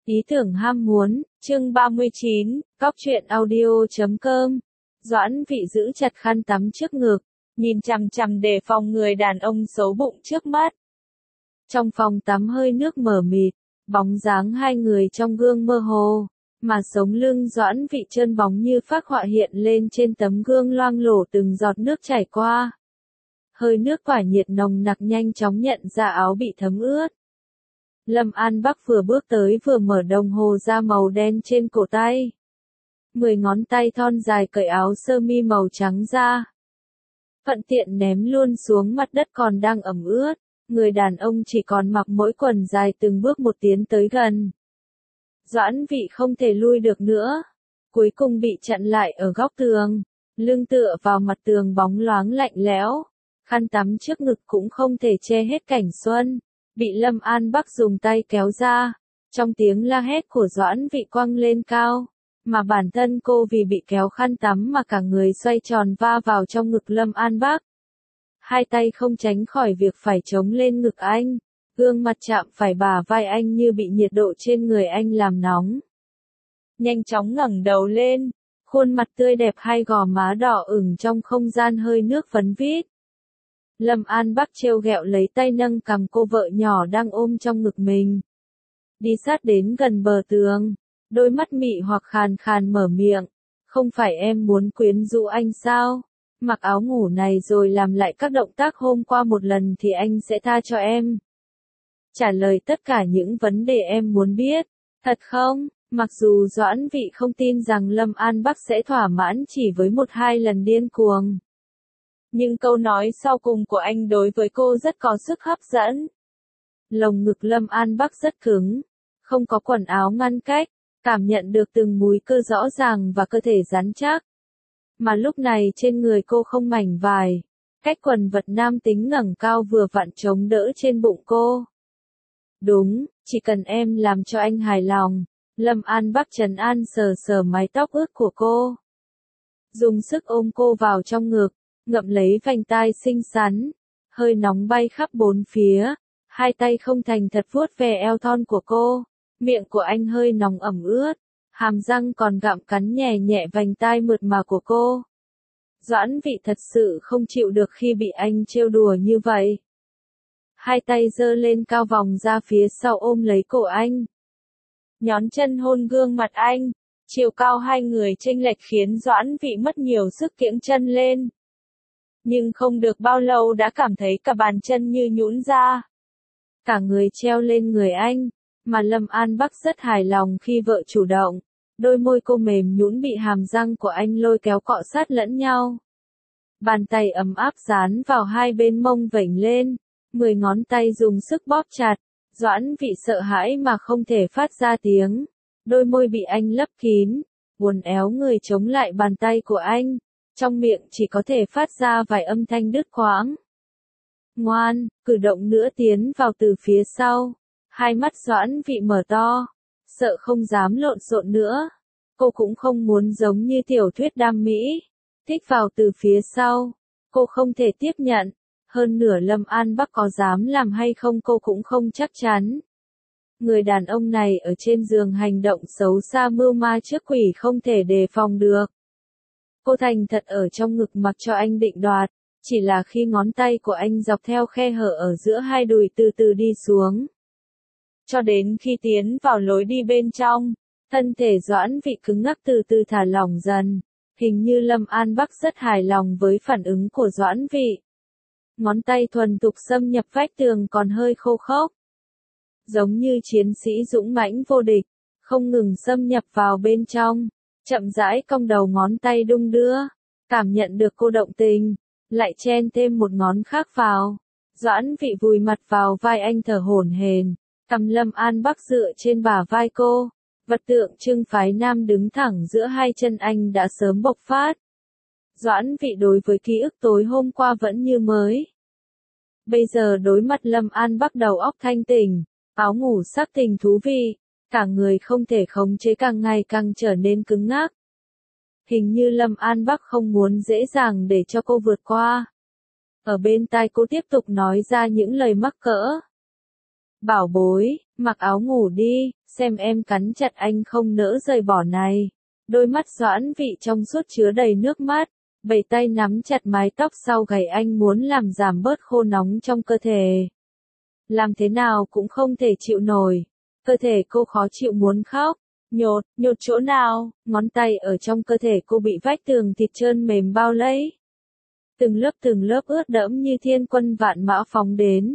Ý tưởng ham muốn, chương 39, Cóc truyện audio.com. Doãn Vị giữ chặt khăn tắm trước ngực, nhìn chằm chằm đề phòng người đàn ông xấu bụng trước mắt. Trong phòng tắm hơi nước mờ mịt, bóng dáng hai người trong gương mơ hồ, mà sống lưng Doãn Vị trơn bóng như phác họa hiện lên trên tấm gương loang lổ từng giọt nước chảy qua. Hơi nước quả nhiệt nồng nặc nhanh chóng nhận ra áo bị thấm ướt. Lâm An Bắc vừa bước tới vừa mở đồng hồ da màu đen trên cổ tay. 10 ngón tay thon dài cởi áo sơ mi màu trắng ra. Thuận tiện ném luôn xuống mặt đất còn đang ẩm ướt. Người đàn ông chỉ còn mặc mỗi quần dài từng bước một tiến tới gần. Doãn Vị không thể lui được nữa. Cuối cùng bị chặn lại ở góc tường. Lưng tựa vào mặt tường bóng loáng lạnh lẽo. Khăn tắm trước ngực cũng không thể che hết cảnh xuân. Bị Lâm An Bắc dùng tay kéo ra, trong tiếng la hét của Doãn Vị quăng lên cao, mà bản thân cô vì bị kéo khăn tắm mà cả người xoay tròn va vào trong ngực Lâm An Bắc. Hai tay không tránh khỏi việc phải chống lên ngực anh, gương mặt chạm phải bả vai anh như bị nhiệt độ trên người anh làm nóng. Nhanh chóng ngẩng đầu lên, khuôn mặt tươi đẹp hai gò má đỏ ửng trong không gian hơi nước phấn vít. Lâm An Bắc trêu ghẹo lấy tay nâng cằm cô vợ nhỏ đang ôm trong ngực mình. Đi sát đến gần bờ tường, đôi mắt mị hoặc khàn khàn mở miệng. Không phải em muốn quyến rũ anh sao? Mặc áo ngủ này rồi làm lại các động tác hôm qua một lần thì anh sẽ tha cho em. Trả lời tất cả những vấn đề em muốn biết. Thật không? Mặc dù Doãn Vị không tin rằng Lâm An Bắc sẽ thỏa mãn chỉ với 1-2 lần điên cuồng. Nhưng câu nói sau cùng của anh đối với cô rất có sức hấp dẫn. Lồng ngực Lâm An Bắc rất cứng, không có quần áo ngăn cách, cảm nhận được từng múi cơ rõ ràng và cơ thể rắn chắc. Mà lúc này trên người cô không mảnh vải, cách quần vật nam tính ngẩng cao vừa vặn chống đỡ trên bụng cô. Đúng, chỉ cần em làm cho anh hài lòng. Lâm An Bắc trấn an sờ sờ mái tóc ướt của cô. Dùng sức ôm cô vào trong ngực. Ngậm lấy vành tai xinh xắn, hơi nóng bay khắp bốn phía, hai tay không thành thật vuốt về eo thon của cô, miệng của anh hơi nóng ẩm ướt, hàm răng còn gặm cắn nhẹ nhẹ vành tai mượt mà của cô. Doãn Vị thật sự không chịu được khi bị anh trêu đùa như vậy. Hai tay giơ lên cao vòng ra phía sau ôm lấy cổ anh. Nhón chân hôn gương mặt anh, chiều cao hai người chênh lệch khiến Doãn Vị mất nhiều sức kiễng chân lên. Nhưng không được bao lâu đã cảm thấy cả bàn chân như nhũn ra. Cả người treo lên người anh, mà Lâm An Bắc rất hài lòng khi vợ chủ động. Đôi môi cô mềm nhũn bị hàm răng của anh lôi kéo cọ sát lẫn nhau. Bàn tay ấm áp dán vào hai bên mông vểnh lên, 10 ngón tay dùng sức bóp chặt. Doãn Vị sợ hãi mà không thể phát ra tiếng. Đôi môi bị anh lấp kín, uốn éo người chống lại bàn tay của anh. Trong miệng chỉ có thể phát ra vài âm thanh đứt quãng. Ngoan, cử động nữa tiến vào từ phía sau. Hai mắt Doãn Vị mở to, sợ không dám lộn xộn nữa. Cô cũng không muốn giống như tiểu thuyết đam mỹ. Thích vào từ phía sau. Cô không thể tiếp nhận. Hơn nửa Lâm An Bắc có dám làm hay không cô cũng không chắc chắn. Người đàn ông này ở trên giường hành động xấu xa mưu ma trước quỷ không thể đề phòng được. Cô thành thật ở trong ngực mặc cho anh định đoạt, chỉ là khi ngón tay của anh dọc theo khe hở ở giữa hai đùi từ từ đi xuống. Cho đến khi tiến vào lối đi bên trong, thân thể Doãn Vị cứng ngắc từ từ thả lỏng dần, hình như Lâm An Bắc rất hài lòng với phản ứng của Doãn Vị. Ngón tay thuần thục xâm nhập vách tường còn hơi khô khốc. Giống như chiến sĩ dũng mãnh vô địch, không ngừng xâm nhập vào bên trong. Chậm rãi cong đầu ngón tay đung đưa, cảm nhận được cô động tình, lại chen thêm một ngón khác vào. Doãn Vị vùi mặt vào vai anh thở hổn hển, cầm Lâm An Bắc dựa trên bả vai cô, vật tượng trưng phái nam đứng thẳng giữa hai chân anh đã sớm bộc phát. Doãn Vị đối với ký ức tối hôm qua vẫn như mới. Bây giờ đối mặt Lâm An Bắc đầu óc thanh tỉnh, áo ngủ sắc tình thú vị. Cả người không thể khống chế càng ngày càng trở nên cứng ngắc. Hình như Lâm An Bắc không muốn dễ dàng để cho cô vượt qua. Ở bên tai cô tiếp tục nói ra những lời mắc cỡ. Bảo bối, Mặc áo ngủ đi, xem em cắn chặt anh không nỡ rời bỏ này. Đôi mắt Doãn Vị trong suốt chứa đầy nước mắt, bảy tay nắm chặt mái tóc sau gáy anh muốn làm giảm bớt khô nóng trong cơ thể. Làm thế nào cũng không thể chịu nổi. Cơ thể cô khó chịu muốn khóc. Nhột chỗ nào? Ngón tay ở trong cơ thể cô bị vách tường thịt trơn mềm bao lấy. Từng lớp ướt đẫm như thiên quân vạn mã phóng đến.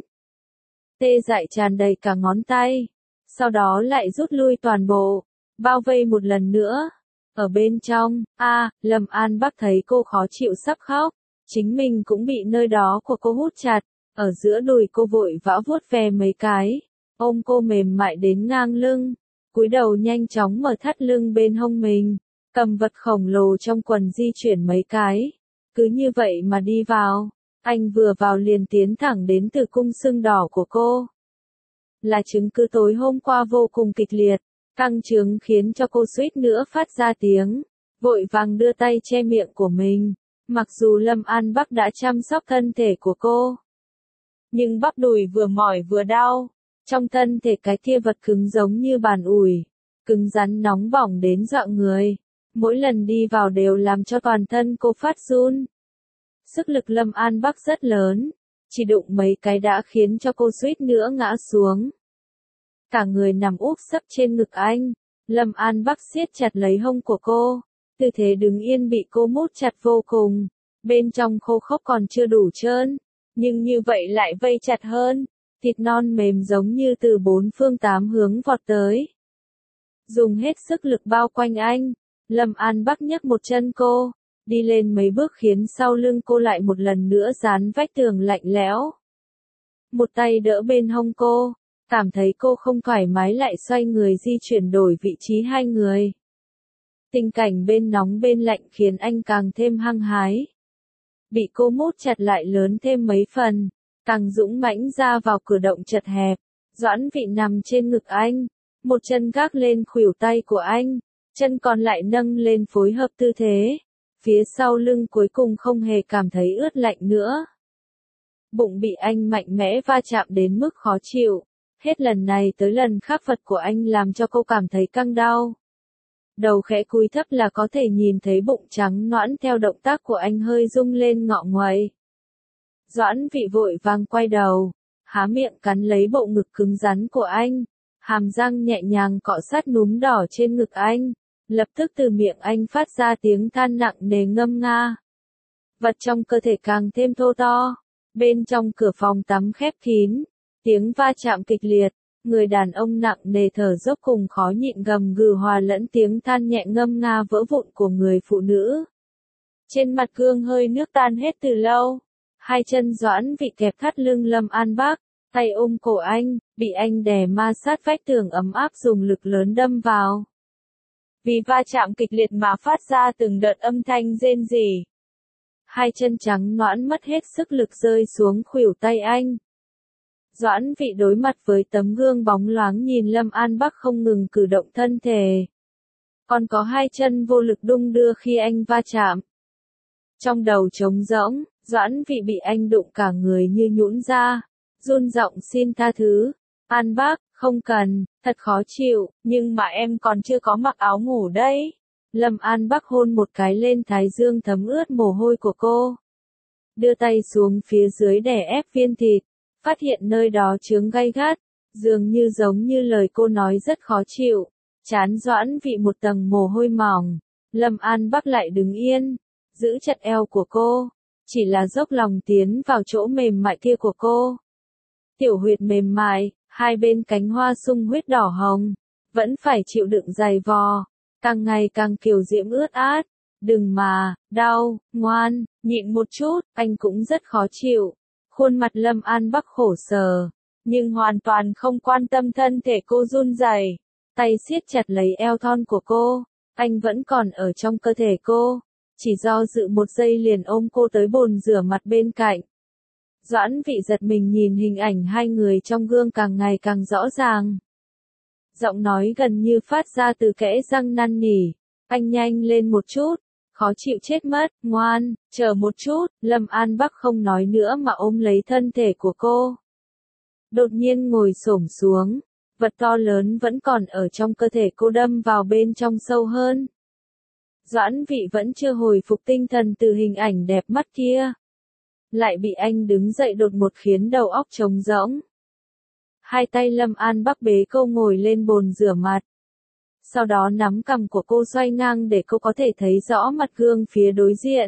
Tê dại tràn đầy cả ngón tay. Sau đó lại rút lui toàn bộ. Bao vây một lần nữa. Ở bên trong, Lâm An Bắc thấy cô khó chịu sắp khóc. Chính mình cũng bị nơi đó của cô hút chặt. Ở giữa đùi cô vội vã vuốt ve mấy cái. Ôm cô mềm mại đến ngang lưng. Cúi đầu nhanh chóng mở thắt lưng bên hông mình. Cầm vật khổng lồ trong quần di chuyển mấy cái. Cứ như vậy mà đi vào. Anh vừa vào liền tiến thẳng đến tử cung sưng đỏ của cô. Là chứng cứ tối hôm qua vô cùng kịch liệt. Căng trướng khiến cho cô suýt nữa phát ra tiếng. Vội vàng đưa tay che miệng của mình. Mặc dù Lâm An Bắc đã chăm sóc thân thể của cô. Nhưng bắp đùi vừa mỏi vừa đau. Trong thân thể cái kia vật cứng giống như bàn ủi. Cứng rắn nóng bỏng đến dọa người. Mỗi lần đi vào đều làm cho toàn thân cô phát run. Sức lực Lâm An Bắc rất lớn. Chỉ đụng mấy cái đã khiến cho cô suýt nữa ngã xuống. Cả người nằm úp sấp trên ngực anh. Lâm An Bắc siết chặt lấy hông của cô. Tư thế đứng yên bị cô mút chặt vô cùng. Bên trong khô khốc còn chưa đủ trơn. Nhưng như vậy lại vây chặt hơn. Thịt non mềm giống như từ bốn phương tám hướng vọt tới. Dùng hết sức lực bao quanh anh. Lâm An Bắc nhấc một chân cô. Đi lên mấy bước khiến sau lưng cô lại một lần nữa dán vách tường lạnh lẽo. Một tay đỡ bên hông cô. Cảm thấy cô không thoải mái lại xoay người di chuyển đổi vị trí hai người. Tình cảnh bên nóng bên lạnh khiến anh càng thêm hăng hái. Bị cô mút chặt lại lớn thêm mấy phần. Càng dũng mãnh ra vào cửa động chật hẹp. Doãn Vị nằm trên ngực anh. Một chân gác lên khuỷu tay của anh. Chân còn lại nâng lên phối hợp tư thế. Phía sau lưng cuối cùng không hề cảm thấy ướt lạnh nữa. Bụng bị anh mạnh mẽ va chạm đến mức khó chịu. Hết lần này tới lần khác vật của anh làm cho cô cảm thấy căng đau. Đầu khẽ cúi thấp là có thể nhìn thấy bụng trắng nõn theo động tác của anh hơi rung lên ngọ nguậy. Doãn Vị vội vàng quay đầu, há miệng cắn lấy bộ ngực cứng rắn của anh, hàm răng nhẹ nhàng cọ sát núm đỏ trên ngực anh, lập tức từ miệng anh phát ra tiếng than nặng nề ngâm nga. Vật trong cơ thể càng thêm thô to, bên trong cửa phòng tắm khép kín, tiếng va chạm kịch liệt, người đàn ông nặng nề thở dốc cùng khó nhịn gầm gừ hòa lẫn tiếng than nhẹ ngâm nga vỡ vụn của người phụ nữ. Trên mặt gương hơi nước tan hết từ lâu. Hai chân Doãn Vị kẹp thắt lưng Lâm An Bắc, tay ôm cổ anh, bị anh đè ma sát vách tường ấm áp dùng lực lớn đâm vào. Vì va chạm kịch liệt mà phát ra từng đợt âm thanh rên rỉ. Hai chân trắng nõn mất hết sức lực rơi xuống khuỷu tay anh. Doãn Vị đối mặt với tấm gương bóng loáng nhìn Lâm An Bắc không ngừng cử động thân thể. Còn có hai chân vô lực đung đưa khi anh va chạm. Trong đầu trống rỗng. Doãn Vị bị anh đụng cả người như nhũn ra, run giọng xin tha thứ. An Bác, không cần, thật khó chịu, nhưng mà em còn chưa có mặc áo ngủ đấy. Lâm An Bắc hôn một cái lên thái dương thấm ướt mồ hôi của cô. Đưa tay xuống phía dưới đè ép viên thịt, phát hiện nơi đó chướng gay gắt, dường như giống như lời cô nói rất khó chịu. Trán Doãn Vị một tầng mồ hôi mỏng, Lâm An Bắc lại đứng yên, giữ chặt eo của cô. Chỉ là dốc lòng tiến vào chỗ mềm mại kia của cô. Tiểu huyệt mềm mại, hai bên cánh hoa sung huyết đỏ hồng, vẫn phải chịu đựng dày vò, càng ngày càng kiều diễm ướt át. Đừng mà, đau, ngoan, nhịn một chút, anh cũng rất khó chịu. Khuôn mặt Lâm An Bắc khổ sở, nhưng hoàn toàn không quan tâm thân thể cô run rẩy. Tay siết chặt lấy eo thon của cô, anh vẫn còn ở trong cơ thể cô. Chỉ do dự một giây liền ôm cô tới bồn rửa mặt bên cạnh. Doãn Vị giật mình nhìn hình ảnh hai người trong gương càng ngày càng rõ ràng. Giọng nói gần như phát ra từ kẽ răng năn nỉ. Anh nhanh lên một chút, khó chịu chết mất, ngoan, chờ một chút. Lâm An Bắc không nói nữa mà ôm lấy thân thể của cô. Đột nhiên ngồi xổm xuống, Vật to lớn vẫn còn ở trong cơ thể cô đâm vào bên trong sâu hơn. Doãn Vị vẫn chưa hồi phục tinh thần từ hình ảnh đẹp mắt kia. Lại bị anh đứng dậy đột ngột khiến đầu óc trống rỗng. Hai tay Lâm An Bắc bế cô ngồi lên bồn rửa mặt. Sau đó nắm cằm của cô xoay ngang để cô có thể thấy rõ mặt gương phía đối diện.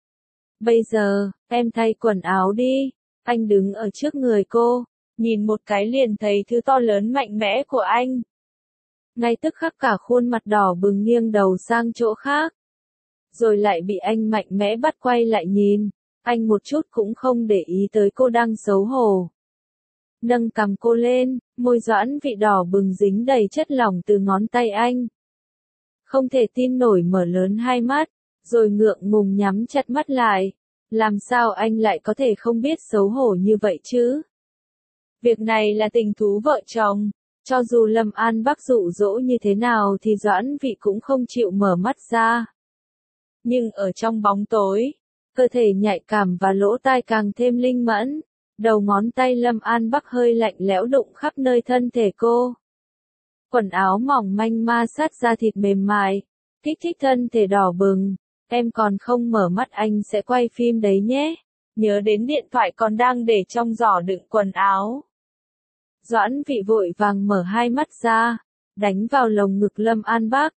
Bây giờ, em thay quần áo đi. Anh đứng ở trước người cô, nhìn một cái liền thấy thứ to lớn mạnh mẽ của anh. Ngay tức khắc cả khuôn mặt đỏ bừng nghiêng đầu sang chỗ khác. Rồi lại bị anh mạnh mẽ bắt quay lại nhìn. Anh một chút cũng không để ý tới cô đang xấu hổ. Nâng cằm cô lên, môi Doãn Vị đỏ bừng dính đầy chất lỏng từ ngón tay anh. Không thể tin nổi mở lớn hai mắt, rồi ngượng ngùng nhắm chặt mắt lại. Làm sao anh lại có thể không biết xấu hổ như vậy chứ? Việc này là tình thú vợ chồng, cho dù Lâm An Bắc dụ dỗ như thế nào thì Doãn Vị cũng không chịu mở mắt ra. Nhưng ở trong bóng tối, cơ thể nhạy cảm và lỗ tai càng thêm linh mẫn, đầu ngón tay Lâm An Bắc hơi lạnh lẽo đụng khắp nơi thân thể cô. Quần áo mỏng manh ma sát da thịt mềm mại, kích thích thân thể đỏ bừng. Em còn không mở mắt anh sẽ quay phim đấy nhé. Nhớ đến điện thoại còn đang để trong giỏ đựng quần áo. Doãn Vị vội vàng mở hai mắt ra, đánh vào lồng ngực Lâm An Bắc.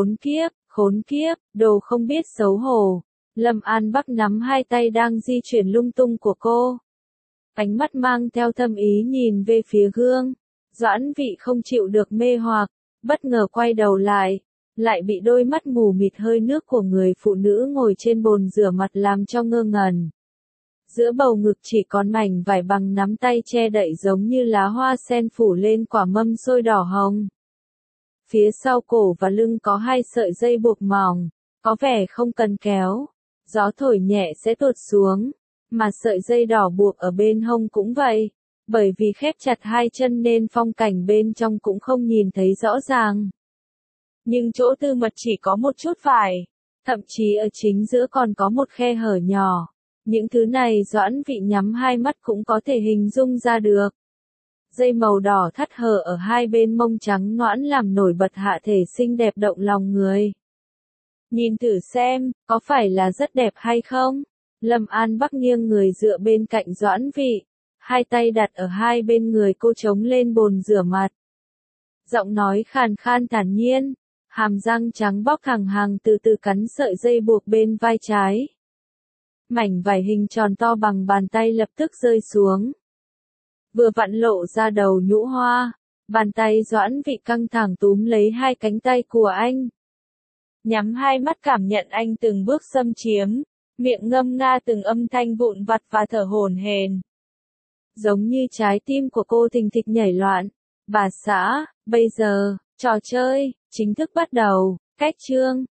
Khốn kiếp, đồ không biết xấu hổ. Lâm An Bắc nắm hai tay đang di chuyển lung tung của cô. Ánh mắt mang theo thâm ý nhìn về phía gương. Doãn Vị không chịu được mê hoặc, bất ngờ quay đầu lại. Lại bị đôi mắt mù mịt hơi nước của người phụ nữ ngồi trên bồn rửa mặt làm cho ngơ ngẩn. Giữa bầu ngực chỉ còn mảnh vải bằng nắm tay che đậy giống như lá hoa sen phủ lên quả mâm xôi đỏ hồng. Phía sau cổ và lưng có hai sợi dây buộc mỏng, có vẻ không cần kéo. Gió thổi nhẹ sẽ tuột xuống, mà sợi dây đỏ buộc ở bên hông cũng vậy. Bởi vì khép chặt hai chân nên phong cảnh bên trong cũng không nhìn thấy rõ ràng. Nhưng chỗ tư mật chỉ có một chút vải, thậm chí ở chính giữa còn có một khe hở nhỏ. Những thứ này Doãn Vị nhắm hai mắt cũng có thể hình dung ra được. Dây màu đỏ thắt hở ở hai bên mông trắng nõn làm nổi bật hạ thể xinh đẹp động lòng người. Nhìn thử xem, có phải là rất đẹp hay không? Lâm An Bắc nghiêng người dựa bên cạnh Doãn Vị, hai tay đặt ở hai bên người cô chống lên bồn rửa mặt. Giọng nói khàn khan thản nhiên, hàm răng trắng bóc thẳng hàng từ từ cắn sợi dây buộc bên vai trái. Mảnh vải hình tròn to bằng bàn tay lập tức rơi xuống. Vừa vặn lộ ra đầu nhũ hoa, bàn tay Doãn Vị căng thẳng túm lấy hai cánh tay của anh. Nhắm hai mắt cảm nhận anh từng bước xâm chiếm, miệng ngâm nga từng âm thanh vụn vặt và thở hổn hển. Giống như trái tim của cô thình thịch nhảy loạn. Bà xã, bây giờ, trò chơi, chính thức bắt đầu, cách chương.